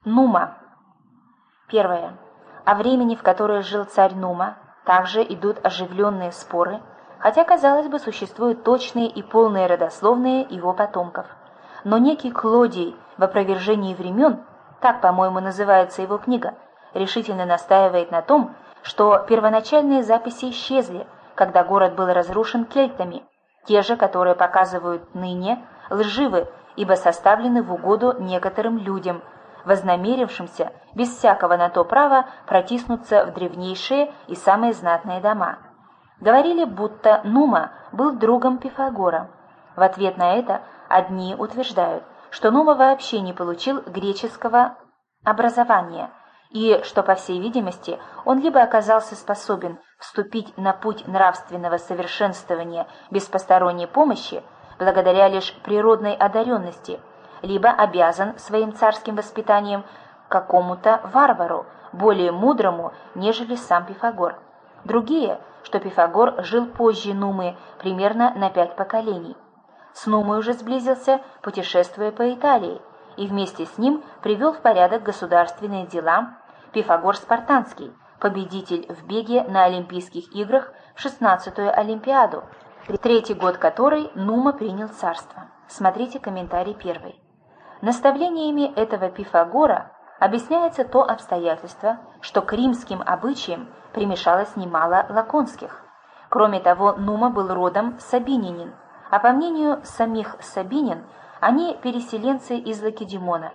Нума. Первое. О времени, в которое жил царь Нума, также идут оживленные споры, хотя, казалось бы, существуют точные и полные родословные его потомков. Но некий Клодий в «Опровержении времен», так, по-моему, называется его книга, решительно настаивает на том, что первоначальные записи исчезли, когда город был разрушен кельтами, те же, которые показывают ныне, лживы, ибо составлены в угоду некоторым людям, вознамерившимся без всякого на то права протиснуться в древнейшие и самые знатные дома. Говорили, будто Нума был другом Пифагора. В ответ на это одни утверждают, что Нума вообще не получил греческого образования, и что, по всей видимости, он либо оказался способен вступить на путь нравственного совершенствования без посторонней помощи, благодаря лишь природной одаренности, либо обязан своим царским воспитанием какому-то варвару, более мудрому, нежели сам Пифагор. Другие, что Пифагор жил позже Нумы, примерно на 5 поколений. С Нумой уже сблизился, путешествуя по Италии, и вместе с ним привел в порядок государственные дела Пифагор Спартанский, победитель в беге на Олимпийских играх в 16-ю Олимпиаду, третий год которой Нума принял царство. Смотрите комментарий 1. Наставлениями этого Пифагора объясняется то обстоятельство, что к римским обычаям примешалось немало лаконских. Кроме того, Нума был родом сабинянин, а по мнению самих сабинин, они переселенцы из Лакедемона.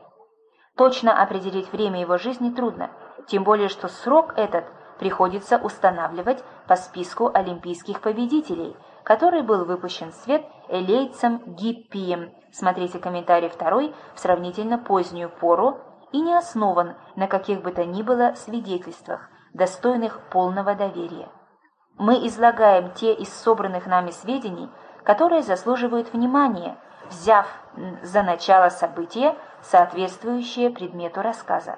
Точно определить время его жизни трудно, тем более что срок этот приходится устанавливать по списку олимпийских победителей, который был выпущен в свет элейцем Гиппием, смотрите комментарий 2, в сравнительно позднюю пору, и не основан на каких бы то ни было свидетельствах, достойных полного доверия. Мы излагаем те из собранных нами сведений, которые заслуживают внимания, взяв за начало события, соответствующее предмету рассказа.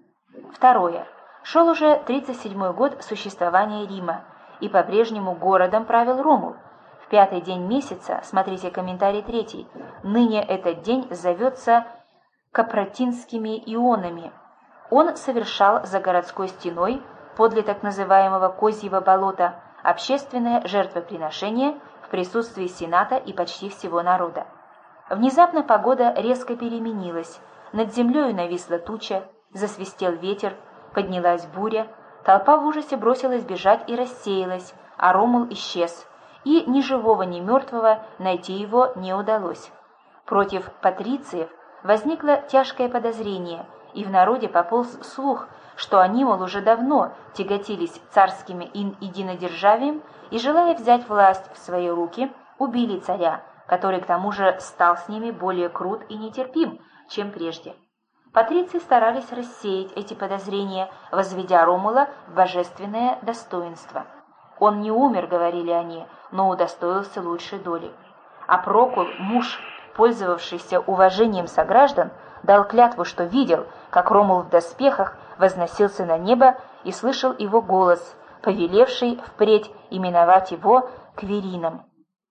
Второе. Шел уже 37-й год существования Рима, и по-прежнему городом правил Ромул. В 5-й день месяца, смотрите комментарий 3, ныне этот день зовется Капратинскими ионами. Он совершал за городской стеной, подле так называемого Козьего болота, общественное жертвоприношение в присутствии сената и почти всего народа. Внезапно погода резко переменилась, над землею нависла туча, засвистел ветер, поднялась буря, толпа в ужасе бросилась бежать и рассеялась, а Ромул исчез, и ни живого, ни мертвого найти его не удалось. Против патрициев возникло тяжкое подозрение, и в народе пополз слух, что они, мол, уже давно тяготились царским единодержавием и, желая взять власть в свои руки, убили царя, который к тому же стал с ними более крут и нетерпим, чем прежде. Патриции старались рассеять эти подозрения, возведя Ромула в божественное достоинство. «Он не умер», — говорили они, — «но удостоился лучшей доли». А Прокул, муж, пользовавшийся уважением сограждан, дал клятву, что видел, как Ромул в доспехах возносился на небо и слышал его голос, повелевший впредь именовать его Квирином.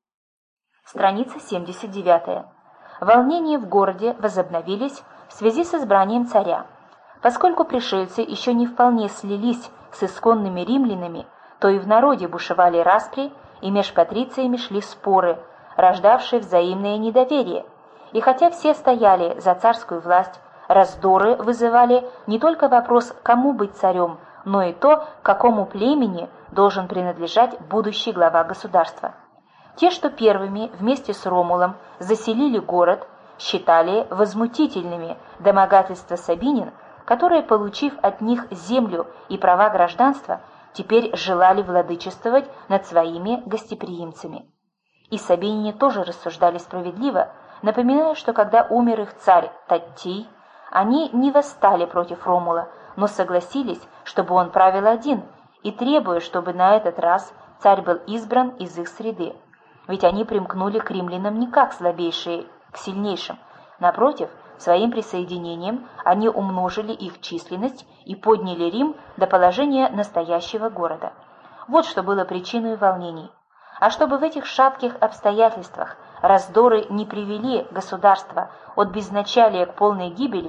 Страница 79. Волнения в городе возобновились в связи с избранием царя. Поскольку пришельцы еще не вполне слились с исконными римлянами, то и в народе бушевали распри, и меж патрициями шли споры, рождавшие взаимное недоверие. И хотя все стояли за царскую власть, раздоры вызывали не только вопрос, кому быть царем, но и то, какому племени должен принадлежать будущий глава государства. Те, что первыми вместе с Ромулом заселили город, считали возмутительными домогательства сабинин, которые, получив от них землю и права гражданства, теперь желали владычествовать над своими гостеприимцами. И сабиняне тоже рассуждали справедливо, напоминая, что когда умер их царь Таттий, они не восстали против Ромула, но согласились, чтобы он правил один, и требуя, чтобы на этот раз царь был избран из их среды. Ведь они примкнули к римлянам не как слабейшие к сильнейшим. Напротив, своим присоединением они умножили их численность и подняли Рим до положения настоящего города. Вот что было причиной волнений. А чтобы в этих шатких обстоятельствах раздоры не привели государство от безначалия к полной гибели,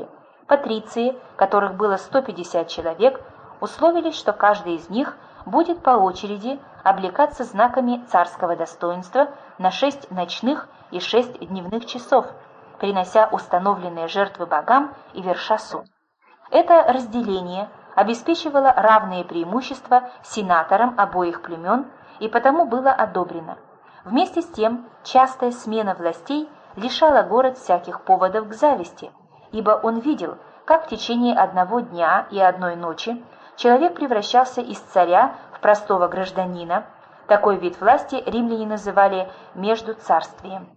Патриции, которых было 150 человек, условились, что каждый из них будет по очереди облекаться знаками царского достоинства на 6 ночных и 6 дневных часов, принося установленные жертвы богам и верша суд. Это разделение обеспечивало равные преимущества сенаторам обоих племен и потому было одобрено. Вместе с тем, частая смена властей лишала город всяких поводов к зависти, ибо он видел, как в течение одного дня и одной ночи человек превращался из царя в простого гражданина. Такой вид власти римляне называли междуцарствием.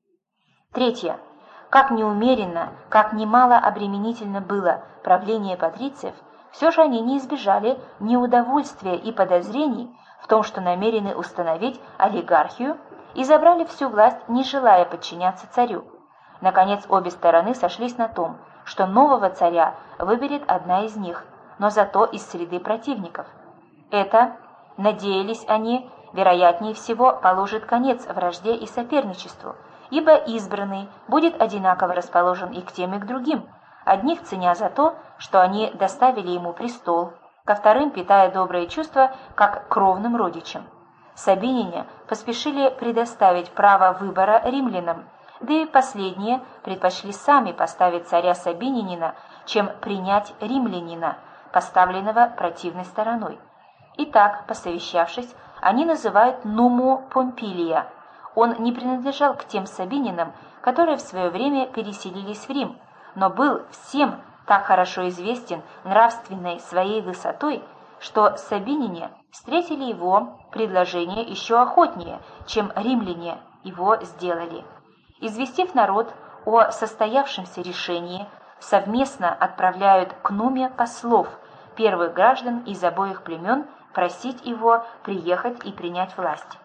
Третье. Как неумеренно, как немало обременительно было правление патрициев, все же они не избежали неудовольствия и подозрений в том, что намерены установить олигархию, и забрали всю власть, не желая подчиняться царю. Наконец, обе стороны сошлись на том, что нового царя выберет одна из них, но зато из среды противников. Это, надеялись они, вероятнее всего положит конец вражде и соперничеству, ибо избранный будет одинаково расположен и к тем, и к другим, одних ценя за то, что они доставили ему престол, ко вторым питая добрые чувства, как кровным родичам. Сабиняне поспешили предоставить право выбора римлянам, да и последние предпочли сами поставить царя Сабинянина, чем принять римлянина, поставленного противной стороной. Итак, посовещавшись, они называют Нуму Помпилия. Он не принадлежал к тем сабининам, которые в свое время переселились в Рим, но был всем так хорошо известен нравственной своей высотой, что сабиняне встретили его предложение еще охотнее, чем римляне его сделали. Известив народ о состоявшемся решении, совместно отправляют к Нуме послов, первых граждан из обоих племен, просить его приехать и принять власть.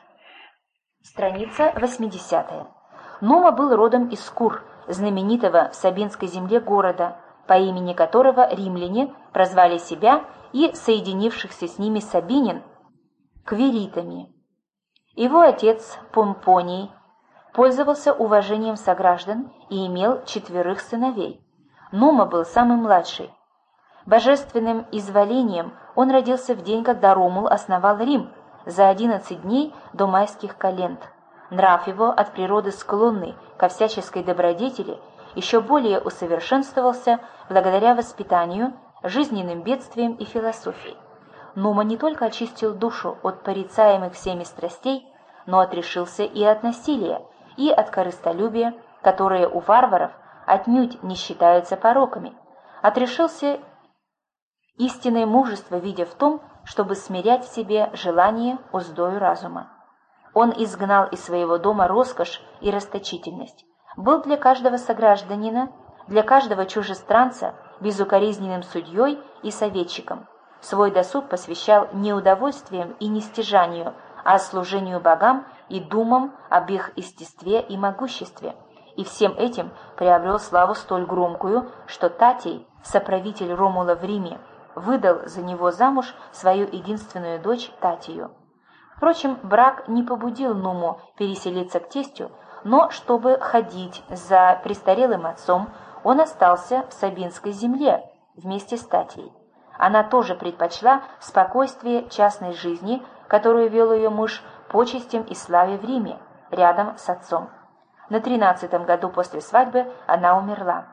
Страница 80. Нума был родом из Кур, знаменитого в Сабинской земле города, по имени которого римляне прозвали себя и соединившихся с ними сабинин квиритами. Его отец Помпоний пользовался уважением сограждан и имел 4 сыновей. Нума был самый младший. Божественным изволением он родился в день, когда Ромул основал Рим, за 11 дней до майских календ. Нрав его, от природы склонный ко всяческой добродетели, еще более усовершенствовался благодаря воспитанию, жизненным бедствиям и философии. Нума не только очистил душу от порицаемых всеми страстей, но отрешился и от насилия, и от корыстолюбия, которые у варваров отнюдь не считаются пороками. Отрешился истинное мужество, видя в том, чтобы смирять в себе желание уздою разума. Он изгнал из своего дома роскошь и расточительность, был для каждого согражданина, для каждого чужестранца безукоризненным судьей и советчиком. Свой досуг посвящал не удовольствиям и не стяжанию, а служению богам и думам об их естестве и могуществе. И всем этим приобрел славу столь громкую, что Татий, соправитель Ромула в Риме, выдал за него замуж свою единственную дочь Татию. Впрочем, брак не побудил Нуму переселиться к тестю, но чтобы ходить за престарелым отцом, он остался в Сабинской земле вместе с Татией. Она тоже предпочла спокойствие частной жизни, которую вел ее муж, почестям и славе в Риме, рядом с отцом. На 13-м году после свадьбы она умерла.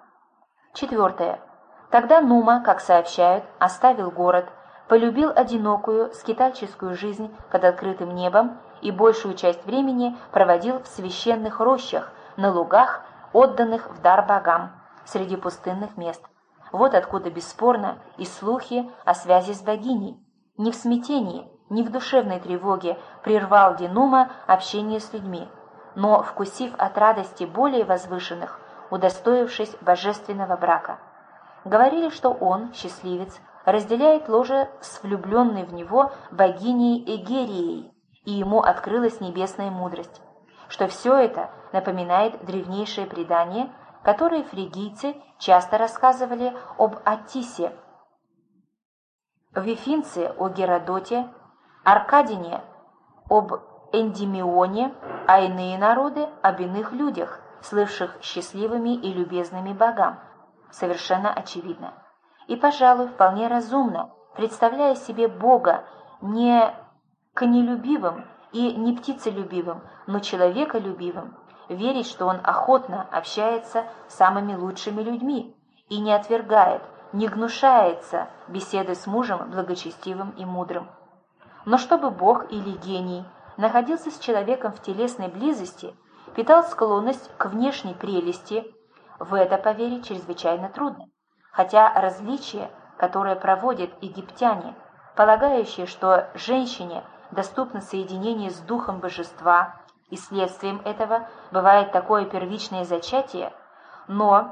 4. Тогда Нума, как сообщают, оставил город, полюбил одинокую, скитальческую жизнь под открытым небом и большую часть времени проводил в священных рощах, на лугах, отданных в дар богам, среди пустынных мест. Вот откуда бесспорно и слухи о связи с богиней. Не в смятении, не в душевной тревоге прервал Нума общение с людьми, но, вкусив от радости более возвышенных, удостоившись божественного брака. Говорили, что он, счастливец, разделяет ложе с влюбленной в него богиней Эгерией, и ему открылась небесная мудрость, что все это напоминает древнейшее предание, которое фригийцы часто рассказывали об Аттисе, Вифинце о Геродоте, Аркадине об Эндимионе, а иные народы об иных людях, слывших счастливыми и любезными богам. совершенно очевидно. И, пожалуй, вполне разумно, представляя себе Бога не конелюбивым и не птицелюбивым, но человеколюбивым, верить, что Он охотно общается с самыми лучшими людьми и не отвергает, не гнушается беседы с мужем благочестивым и мудрым. Но чтобы Бог или гений находился с человеком в телесной близости, питал склонность к внешней прелести, в это поверить чрезвычайно трудно. Хотя различие, которое проводят египтяне, полагающие, что женщине доступно соединение с духом божества, и следствием этого бывает такое первичное зачатие, но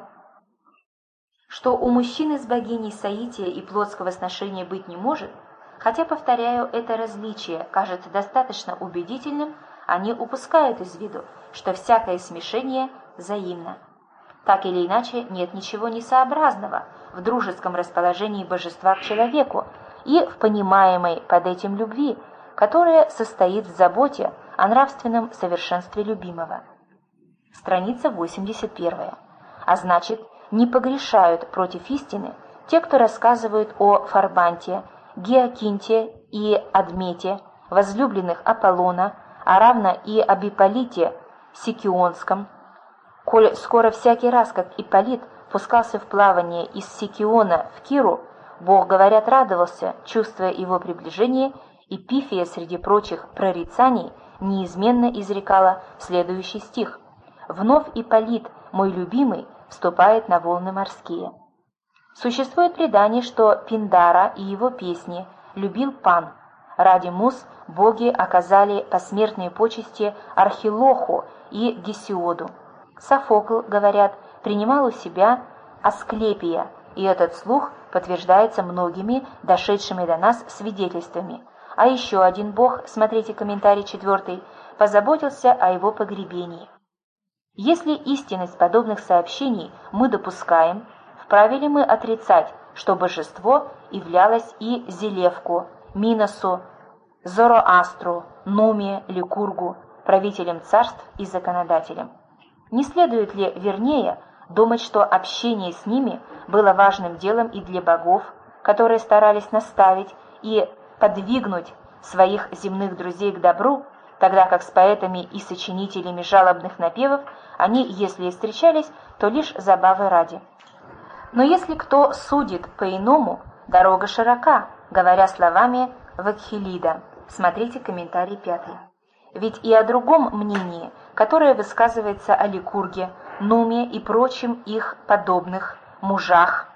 что у мужчины с богиней соития и плотского сношения быть не может, хотя, повторяю, это различие кажется достаточно убедительным, они упускают из виду, что всякое смешение взаимно. Так или иначе, нет ничего несообразного в дружеском расположении божества к человеку и в понимаемой под этим любви, которая состоит в заботе о нравственном совершенстве любимого. Страница 81. А значит, не погрешают против истины те, кто рассказывают о Фарбанте, Геокинте и Адмете, возлюбленных Аполлона, а равно и об Ипполите Сикионском, коль скоро всякий раз, как Ипполит пускался в плавание из Сикиона в Киру, Бог, говорят, радовался, чувствуя его приближение, и Пифия среди прочих прорицаний неизменно изрекала следующий стих: «Вновь Ипполит, мой любимый, вступает на волны морские». Существует предание, что Пиндара и его песни любил Пан. Ради муз боги оказали посмертные почести Архилоху и Гесиоду. Софокл, говорят, принимал у себя Асклепия, и этот слух подтверждается многими дошедшими до нас свидетельствами. А еще один бог, смотрите комментарий 4, позаботился о его погребении. Если истинность подобных сообщений мы допускаем, вправе ли мы отрицать, что божество являлось и Зелевку, Миносу, Зороастру, Нуме, Ликургу, правителем царств и законодателем? Не следует ли, вернее, думать, что общение с ними было важным делом и для богов, которые старались наставить и подвигнуть своих земных друзей к добру, тогда как с поэтами и сочинителями жалобных напевов они, если и встречались, то лишь забавы ради. Но если кто судит по-иному, дорога широка, говоря словами Вакхелида. Смотрите комментарий 5. Ведь и о другом мнении, которое высказывается о Ликурге, Нуме и прочим их подобных мужах,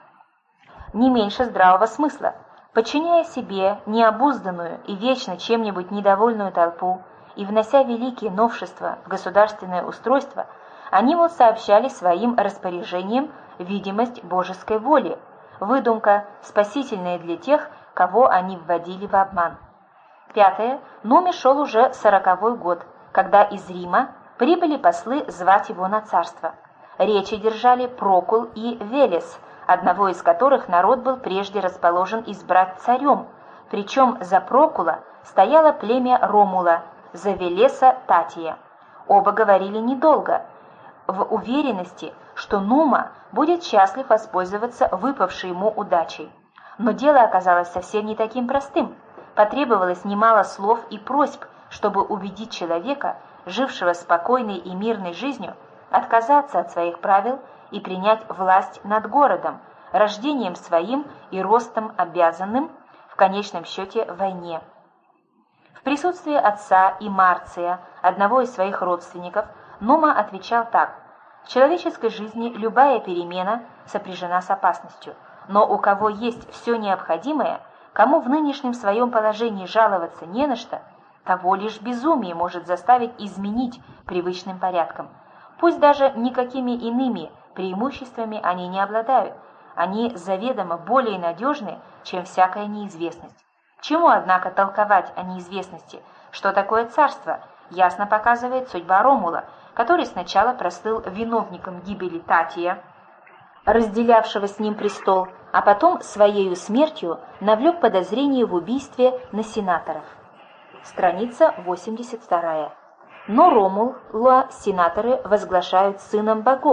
не меньше здравого смысла. Подчиняя себе необузданную и вечно чем-нибудь недовольную толпу и внося великие новшества в государственное устройство, они вот сообщали своим распоряжениям видимость божеской воли, выдумка, спасительная для тех, кого они вводили в обман. 5. Нуме шел уже 40-й год, когда из Рима прибыли послы звать его на царство. Речи держали Прокул и Велес, одного из которых народ был прежде расположен избрать царем, причем за Прокула стояло племя Ромула, за Велеса Татия. Оба говорили недолго, в уверенности, что Нума будет счастлив воспользоваться выпавшей ему удачей. Но дело оказалось совсем не таким простым. Потребовалось немало слов и просьб, чтобы убедить человека, жившего спокойной и мирной жизнью, отказаться от своих правил и принять власть над городом, рождением своим и ростом обязанным, в конечном счете, войне. В присутствии отца и Марция, одного из своих родственников, Нума отвечал так: «В человеческой жизни любая перемена сопряжена с опасностью, но у кого есть все необходимое, кому в нынешнем своем положении жаловаться не на что, того лишь безумие может заставить изменить привычным порядком. Пусть даже никакими иными преимуществами они не обладают, они заведомо более надежны, чем всякая неизвестность. Чему, однако, толковать о неизвестности? Что такое царство? Ясно показывает судьба Ромула, который сначала прослыл виновником гибели Татия, разделявшего с ним престол, а потом своею смертью навлек подозрение в убийстве на сенаторов. Страница 82. Но Ромула сенаторы возглашают сыном богов,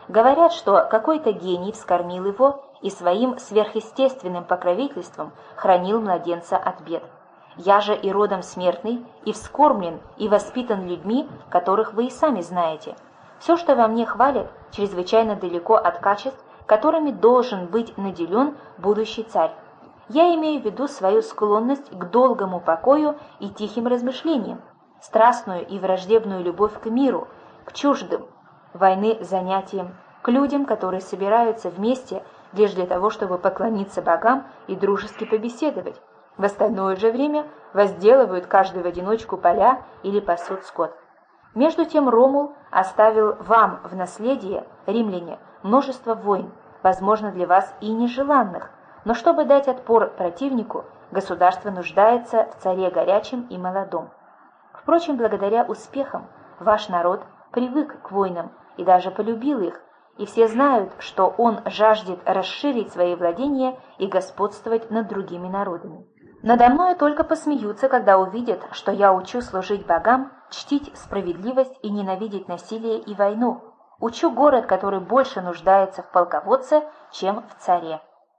Говорят, что какой-то гений вскормил его и своим сверхъестественным покровительством хранил младенца от бед. Я же и родом смертный, и вскормлен, и воспитан людьми, которых вы и сами знаете. Все, что во мне хвалят, чрезвычайно далеко от качеств, которыми должен быть наделен будущий царь. Я имею в виду свою склонность к долгому покою и тихим размышлениям, страстную и враждебную любовь к миру, к чуждым войны занятиям, к людям, которые собираются вместе лишь для того, чтобы поклониться богам и дружески побеседовать. В остальное же время возделывают каждый в одиночку поля или пасут скот. Между тем Ромул оставил вам в наследие, римляне, множество войн, возможно, для вас и нежеланных, но чтобы дать отпор противнику, государство нуждается в царе горячем и молодом. Впрочем, благодаря успехам ваш народ привык к войнам и даже полюбил их, и все знают, что он жаждет расширить свои владения и господствовать над другими народами. Надо мною только посмеются, когда увидят, что я учу служить богам, чтить справедливость и ненавидеть насилие и войну. Учу город, который больше нуждается в полководце, чем в царе.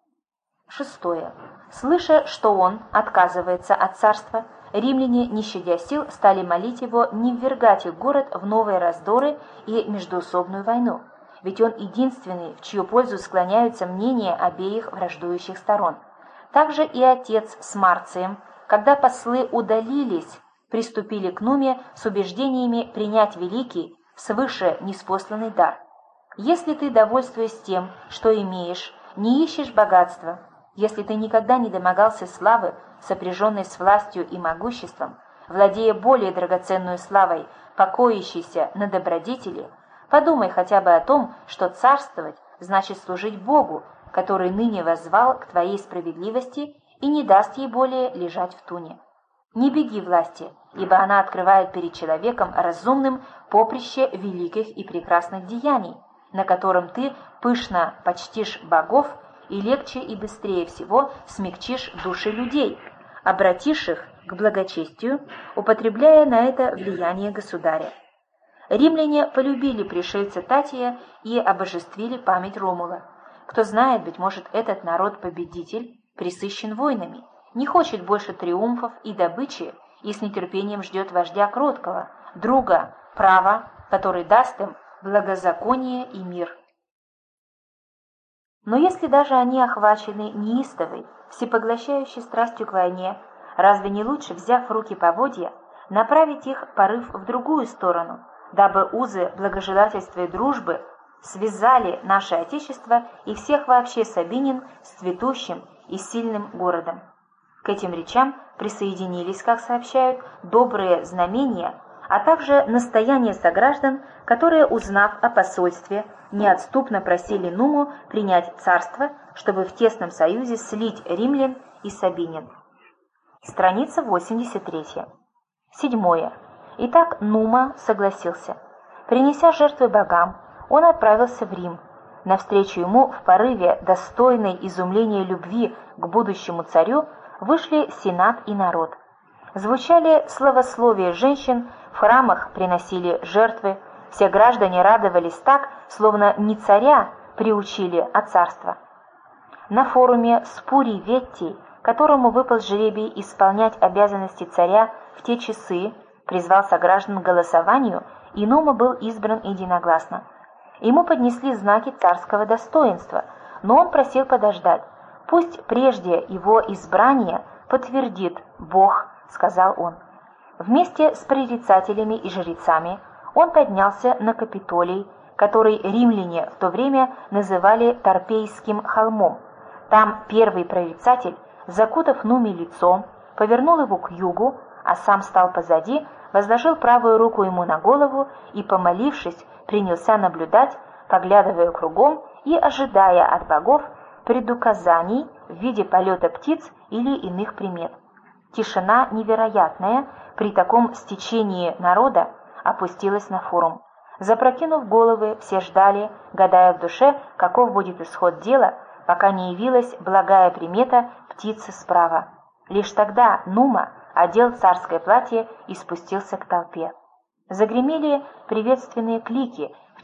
6. Слыша, что он отказывается от царства, римляне, не щадя сил, стали молить его не ввергать их город в новые раздоры и междоусобную войну, ведь он единственный, в чью пользу склоняются мнения обеих враждующих сторон. Также и отец с Марцием, когда послы удалились, приступили к Нуме с убеждениями принять великий, свыше ниспосланный дар. Если ты, довольствуясь тем, что имеешь, не ищешь богатства, если ты никогда не домогался славы, сопряженной с властью и могуществом, владея более драгоценной славой, покоящейся на добродетели, подумай хотя бы о том, что царствовать значит служить Богу, который ныне воззвал к твоей справедливости и не даст ей более лежать в туне. Не беги власти, ибо она открывает перед человеком разумным поприще великих и прекрасных деяний, на котором ты пышно почтишь богов и легче и быстрее всего смягчишь души людей, обратишь их к благочестию, употребляя на это влияние государя. Римляне полюбили пришельца Татия и обожествили память Ромула. Кто знает, быть может, этот народ-победитель пресыщен войнами, не хочет больше триумфов и добычи и с нетерпением ждет вождя кроткого, друга, права, который даст им благозаконие и мир. Но если даже они охвачены неистовой, всепоглощающей страстью к войне, разве не лучше, взяв в руки поводья, направить их порыв в другую сторону, дабы узы благожелательства и дружбы связали наше Отечество и всех вообще Сабинин с цветущим и сильным городом? К этим речам присоединились, как сообщают, добрые знамения, а также настояния сограждан, которые, узнав о посольстве, неотступно просили Нуму принять царство, чтобы в тесном союзе слить римлян и Сабинин. Страница 83. 7. Итак, Нума согласился. Принеся жертвы богам, он отправился в Рим. Навстречу ему в порыве достойной изумления любви к будущему царю вышли сенат и народ. Звучали славословия женщин, в храмах приносили жертвы, все граждане радовались так, словно не царя приучили, а царство. На форуме Спурий Веттий, которому выпал жребий исполнять обязанности царя в те часы, призвал сограждан к голосованию, и Нума был избран единогласно. Ему поднесли знаки царского достоинства, но он просил подождать. «Пусть прежде его избрание подтвердит Бог», — сказал он. Вместе с прорицателями и жрецами он поднялся на Капитолий, который римляне в то время называли Торпейским холмом. Там первый прорицатель, закутав Нуме лицо, повернул его к югу, а сам стал позади, возложил правую руку ему на голову и, помолившись, принялся наблюдать, поглядывая кругом и ожидая от богов предуказаний в виде полета птиц или иных примет. Тишина невероятная при таком стечении народа опустилась на форум. Запрокинув головы, все ждали, гадая в душе, каков будет исход дела, пока не явилась благая примета птицы справа. Лишь тогда Нума одел царское платье и спустился к толпе. Загремели приветственные клики, в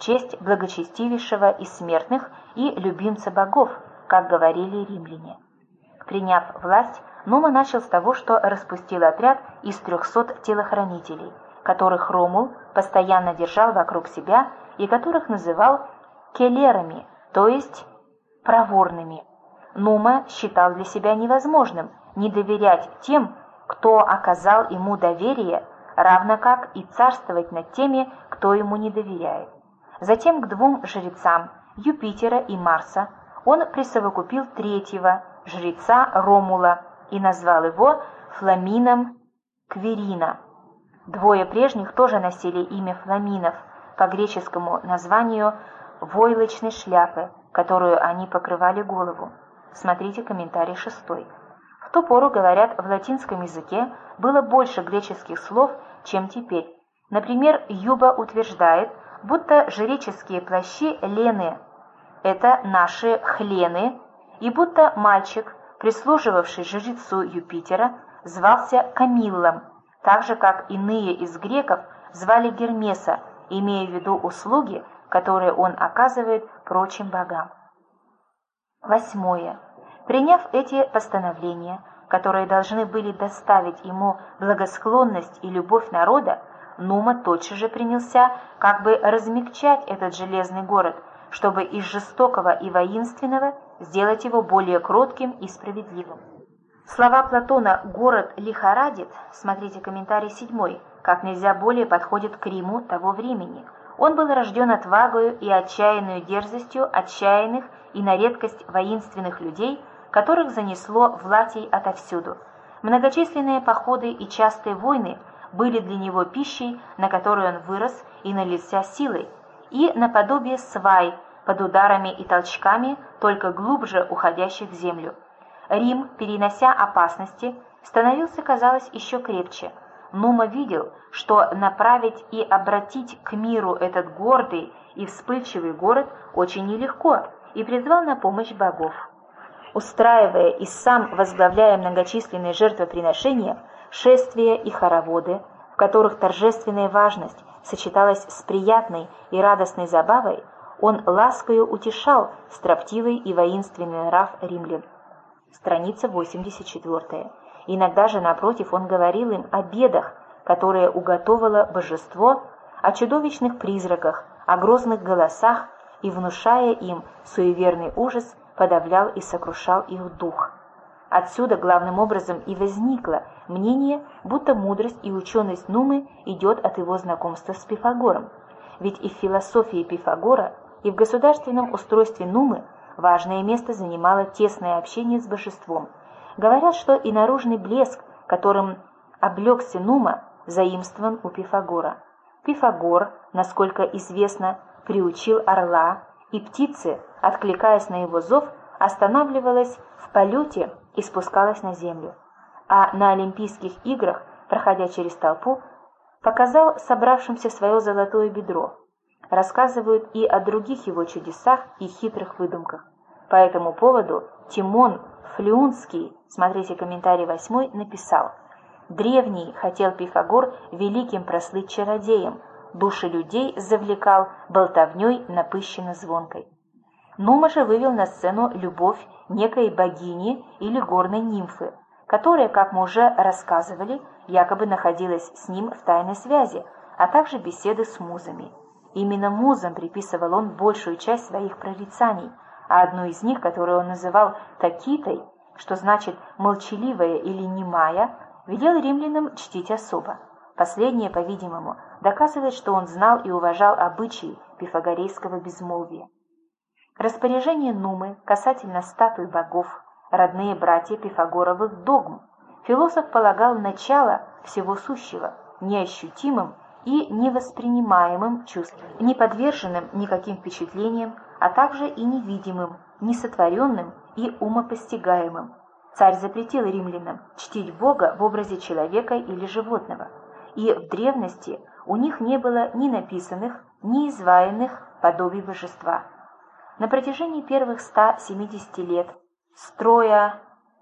честь благочестивейшего из смертных и любимца богов, как говорили римляне. Приняв власть, Нума начал с того, что распустил отряд из 300 телохранителей, которых Ромул постоянно держал вокруг себя и которых называл келерами, то есть проворными. Нума считал для себя невозможным не доверять тем, кто оказал ему доверие, равно как и царствовать над теми, кто ему не доверяет. Затем к двум жрецам, Юпитера и Марса, он присовокупил третьего, жреца Ромула, и назвал его Фламином Квирина. Двое прежних тоже носили имя Фламинов по греческому названию войлочной шляпы, которую они покрывали голову. Смотрите комментарий 6. В ту пору, говорят, в латинском языке было больше греческих слов, чем теперь. Например, Юба утверждает, будто жреческие плащи лены – это наши хлены, и будто мальчик, прислуживавший жрецу Юпитера, звался Камиллом, так же, как иные из греков звали Гермеса, имея в виду услуги, которые он оказывает прочим богам. 8. Приняв эти постановления, которые должны были доставить ему благосклонность и любовь народа, Нума тотчас же принялся как бы размягчать этот железный город, чтобы из жестокого и воинственного сделать его более кротким и справедливым. Слова Платона «город лихорадит», смотрите комментарий 7, как нельзя более подходит к Риму того времени. Он был рожден отвагою и отчаянную дерзостью отчаянных и на редкость воинственных людей, которых занесло в Латий отовсюду. Многочисленные походы и частые войны были для него пищей, на которой он вырос и налился силой, и наподобие свай под ударами и толчками, только глубже уходящих в землю. Рим, перенося опасности, становился, казалось, еще крепче. Нума видел, что направить и обратить к миру этот гордый и вспыльчивый город очень нелегко, и призвал на помощь богов. Устраивая и сам возглавляя многочисленные жертвоприношения, шествия и хороводы, в которых торжественная важность сочеталась с приятной и радостной забавой, он ласкою утешал строптивый и воинственный нрав римлян. Страница 84. Иногда же, напротив, он говорил им о бедах, которые уготовало божество, о чудовищных призраках, о грозных голосах, и, внушая им суеверный ужас, подавлял и сокрушал их дух. Отсюда главным образом и возникло мнение, будто мудрость и ученость Нумы идет от его знакомства с Пифагором. Ведь и в философии Пифагора, и в государственном устройстве Нумы важное место занимало тесное общение с божеством. Говорят, что и наружный блеск, которым облегся Нума, заимствован у Пифагора. Пифагор, насколько известно, приучил орла, и птицы, откликаясь на его зов, останавливалась в полете и спускалась на землю. А на Олимпийских играх, проходя через толпу, показал собравшимся свое золотое бедро. Рассказывают и о других его чудесах и хитрых выдумках. По этому поводу Тимон Флеунский, смотрите комментарий 8, написал: «Древний хотел Пифагор великим прослыть чародеем, души людей завлекал болтовней напыщенно звонкой». Нума же вывел на сцену любовь некой богини или горной нимфы, которая, как мы уже рассказывали, якобы находилась с ним в тайной связи, а также беседы с музами. Именно музам приписывал он большую часть своих прорицаний, а одну из них, которую он называл «такитой», что значит «молчаливая» или «немая», велел римлянам чтить особо. Последнее, по-видимому, доказывает, что он знал и уважал обычаи пифагорейского безмолвия. Распоряжение Нумы касательно статуй богов, родные братья пифагоровых догм, философ полагал начало всего сущего, неощутимым и невоспринимаемым чувством, не подверженным никаким впечатлениям, а также и невидимым, несотворенным и умопостигаемым. Царь запретил римлянам чтить Бога в образе человека или животного, и в древности у них не было ни написанных, ни изваянных подобий божества. На протяжении первых 170 лет, строя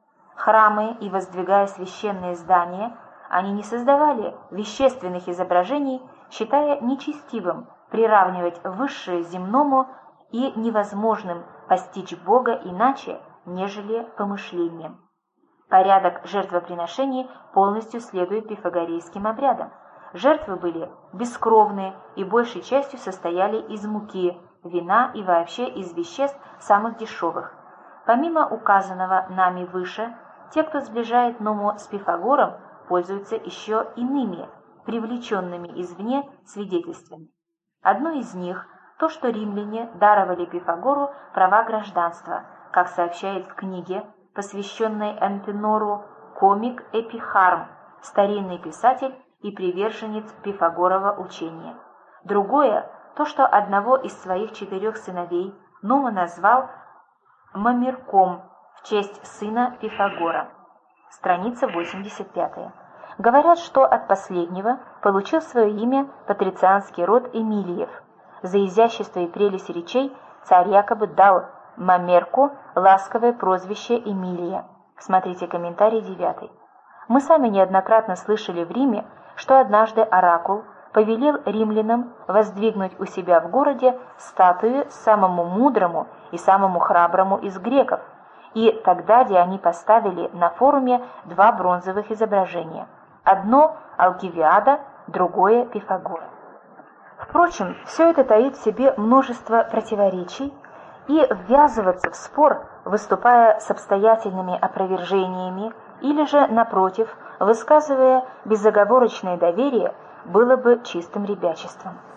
храмы и воздвигая священные здания, они не создавали вещественных изображений, считая нечестивым приравнивать высшее земному и невозможным постичь Бога иначе, нежели помышлением. Порядок жертвоприношений полностью следует пифагорейским обрядам. Жертвы были бескровные и большей частью состояли из муки, вина и вообще из веществ самых дешевых. Помимо указанного нами выше, те, кто сближает Нуму с Пифагором, пользуются еще иными, привлеченными извне свидетельствами. Одно из них – то, что римляне даровали Пифагору права гражданства, как сообщает в книге, посвященной Антенору, комик Эпихарм, старинный писатель и приверженец Пифагорова учения. Другое – то, что одного из своих 4 сыновей Нума назвал Мамирком в честь сына Пифагора. Страница 85. Говорят, что от последнего получил свое имя патрицианский род Эмилиев. За изящество и прелесть речей царь якобы дал Мамерку ласковое прозвище Эмилия. Смотрите комментарий 9. Мы сами неоднократно слышали в Риме, что однажды оракул повелел римлянам воздвигнуть у себя в городе статую самому мудрому и самому храброму из греков, и тогда они поставили на форуме 2 бронзовых изображения. Одно Алкивиада, другое Пифагора. Впрочем, все это таит в себе множество противоречий, и ввязываться в спор, выступая с обстоятельными опровержениями, или же, напротив, высказывая безоговорочное доверие, было бы чистым ребячеством.